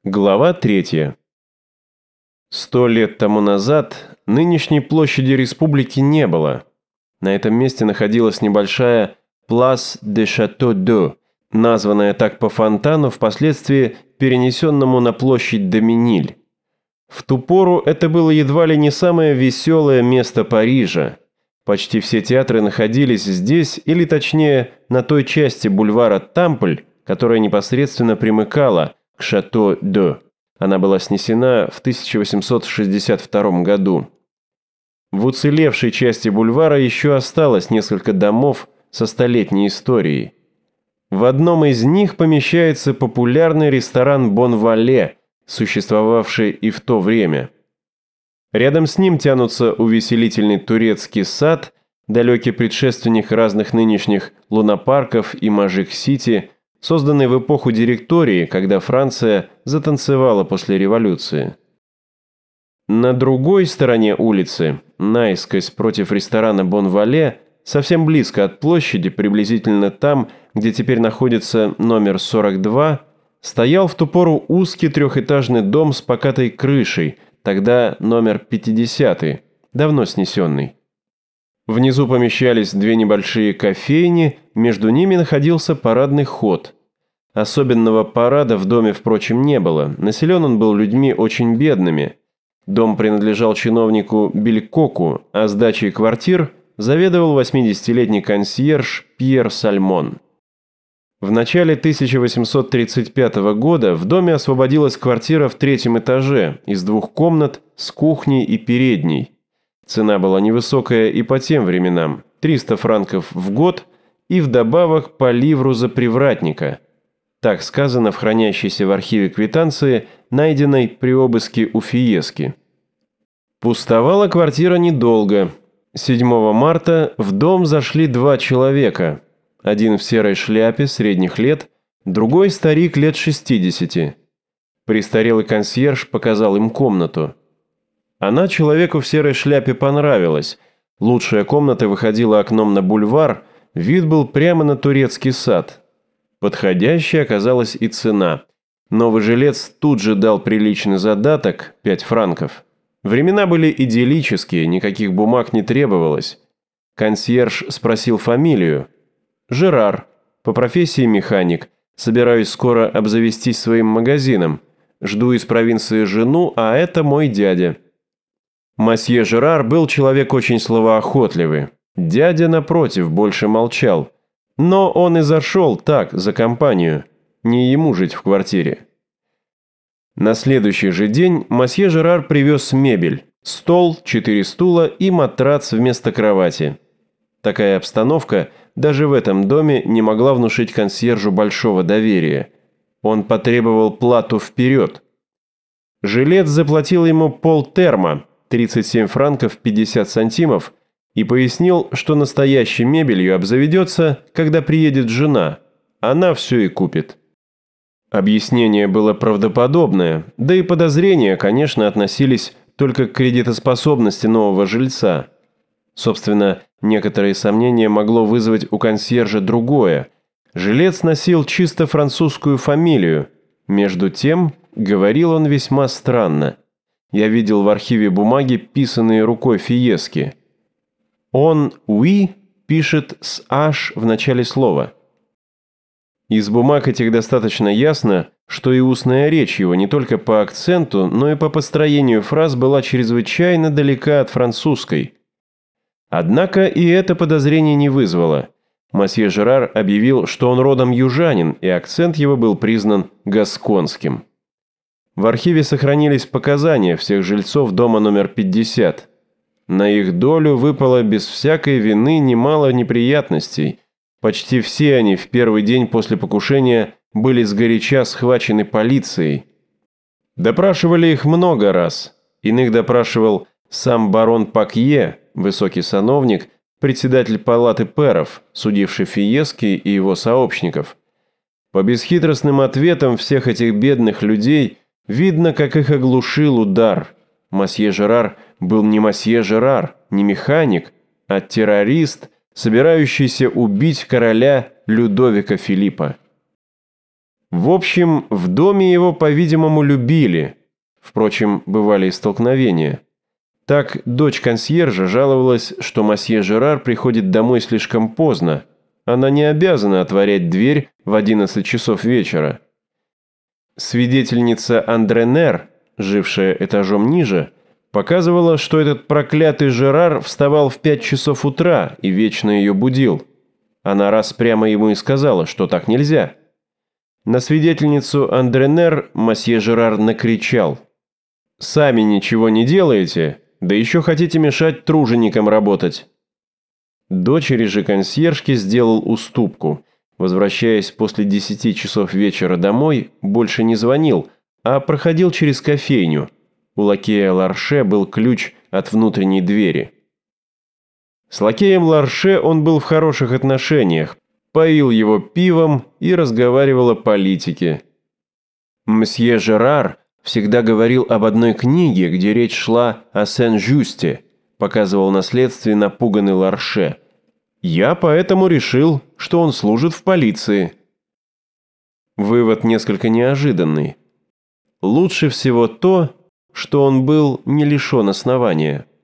Глава 3. 100 лет тому назад нынешней площади республики не было. На этом месте находилась небольшая Place de Château-d'Eau, названная так по фонтану, впоследствии перенесенному на площадь Доминиль. В ту пору это было едва ли не самое веселое место Парижа. Почти все театры находились здесь, или точнее, на той части бульвара Тампль, которая непосредственно примыкала к Шато-д'О. Она была снесена в 1862 году. В уцелевшей части бульвара еще осталось несколько домов со столетней историей. В одном из них помещается популярный ресторан «Бон-Вале», существовавший и в то время. Рядом с ним тянутся увеселительный турецкий сад, далекий предшественник разных нынешних лунопарков и Мажик-Сити, созданный в эпоху директории, когда Франция затанцевала после революции. На другой стороне улицы, наискось против ресторана «Бон-Вале», совсем близко от площади, приблизительно там, где теперь находится номер 42, стоял в ту пору узкий трехэтажный дом с покатой крышей, тогда номер 50, давно снесенный. Внизу помещались две небольшие кофейни, между ними находился парадный ход. Особенного парада в доме, впрочем, не было, населен он был людьми очень бедными. Дом принадлежал чиновнику Белькоку, а сдачей квартир заведовал 80-летний консьерж Пьер Сальмон. В начале 1835 года в доме освободилась квартира в 3-м этаже из 2 комнат с кухней и передней. Цена была невысокая и по тем временам – 300 франков в год и вдобавок по ливру за привратника. Так сказано в хранящейся в архиве квитанции, найденной при обыске у Фиески. Пустовала квартира недолго. 7 марта в дом зашли 2 человека. Один в серой шляпе средних лет, другой старик лет 60. Престарелый консьерж показал им комнату. Она человеку в серой шляпе понравилась. Лучшая комната выходила окном на бульвар, вид был прямо на турецкий сад. Подходящей оказалась и цена. Новый жилец тут же дал приличный задаток – 5 франков. Времена были идиллические, никаких бумаг не требовалось. Консьерж спросил фамилию. «Жерар, по профессии механик. Собираюсь скоро обзавестись своим магазином. Жду из провинции жену, а это мой дядя». Масье Жерар был человек очень словоохотливый. Дядя, напротив, больше молчал. Но он и зашел так, за компанию. Не ему жить в квартире. На следующий же день масье Жерар привез мебель. Стол, 4 стула и матрац вместо кровати. Такая обстановка даже в этом доме не могла внушить консьержу большого доверия. Он потребовал плату вперед. Жилец заплатил ему полтерма, 37 франков 50 сантимов, и пояснил, что настоящей мебелью обзаведется, когда приедет жена. Она все и купит. Объяснение было правдоподобное, да и подозрения, конечно, относились только к кредитоспособности нового жильца. Собственно, некоторые сомнения могло вызвать у консьержа другое. Жилец носил чисто французскую фамилию. Между тем, говорил он весьма странно. Я видел в архиве бумаги, писанные рукой Фиески. Он «oui» пишет с «h» в начале слова. Из бумаг этих достаточно ясно, что и устная речь его не только по акценту, но и по построению фраз была чрезвычайно далека от французской. Однако и это подозрение не вызвало. Масье Жерар объявил, что он родом южанин, и акцент его был признан гасконским. В архиве сохранились показания всех жильцов дома номер 50. На их долю выпало без всякой вины немало неприятностей. Почти все они в первый день после покушения были сгоряча схвачены полицией. Допрашивали их много раз. Иных допрашивал сам барон Пакье, высокий сановник, председатель палаты пэров, судивший Фиески и его сообщников. По бесхитростным ответам всех этих бедных людей видно, как их оглушил удар. Масье Жерар был не масье Жерар, не механик, а террорист, собирающийся убить короля Людовика Филиппа. В общем, в доме его, по-видимому, любили. Впрочем, бывали и столкновения. Так, дочь консьержа жаловалась, что мосье Жерар приходит домой слишком поздно. Она не обязана отворять дверь в 11 часов вечера. Свидетельница Андре, жившая этажом ниже, показывала, что этот проклятый Жерар вставал в 5 часов утра и вечно ее будил. Она раз прямо ему и сказала, что так нельзя. На свидетельницу Андре мосье Жерар накричал: «Сами ничего не делаете, да еще хотите мешать труженикам работать». Дочери же консьержки сделал уступку. Возвращаясь после 10 часов вечера домой, больше не звонил, а проходил через кофейню. У лакея Ларше был ключ от внутренней двери. С лакеем Ларше он был в хороших отношениях, поил его пивом и разговаривал о политике. Мсье Жерар всегда говорил об одной книге, где речь шла о Сен-Жюсте, показывал на следствии напуганный Ларше. Я поэтому решил, что он служит в полиции. Вывод несколько неожиданный. Лучше всего то, что он был не лишен основания.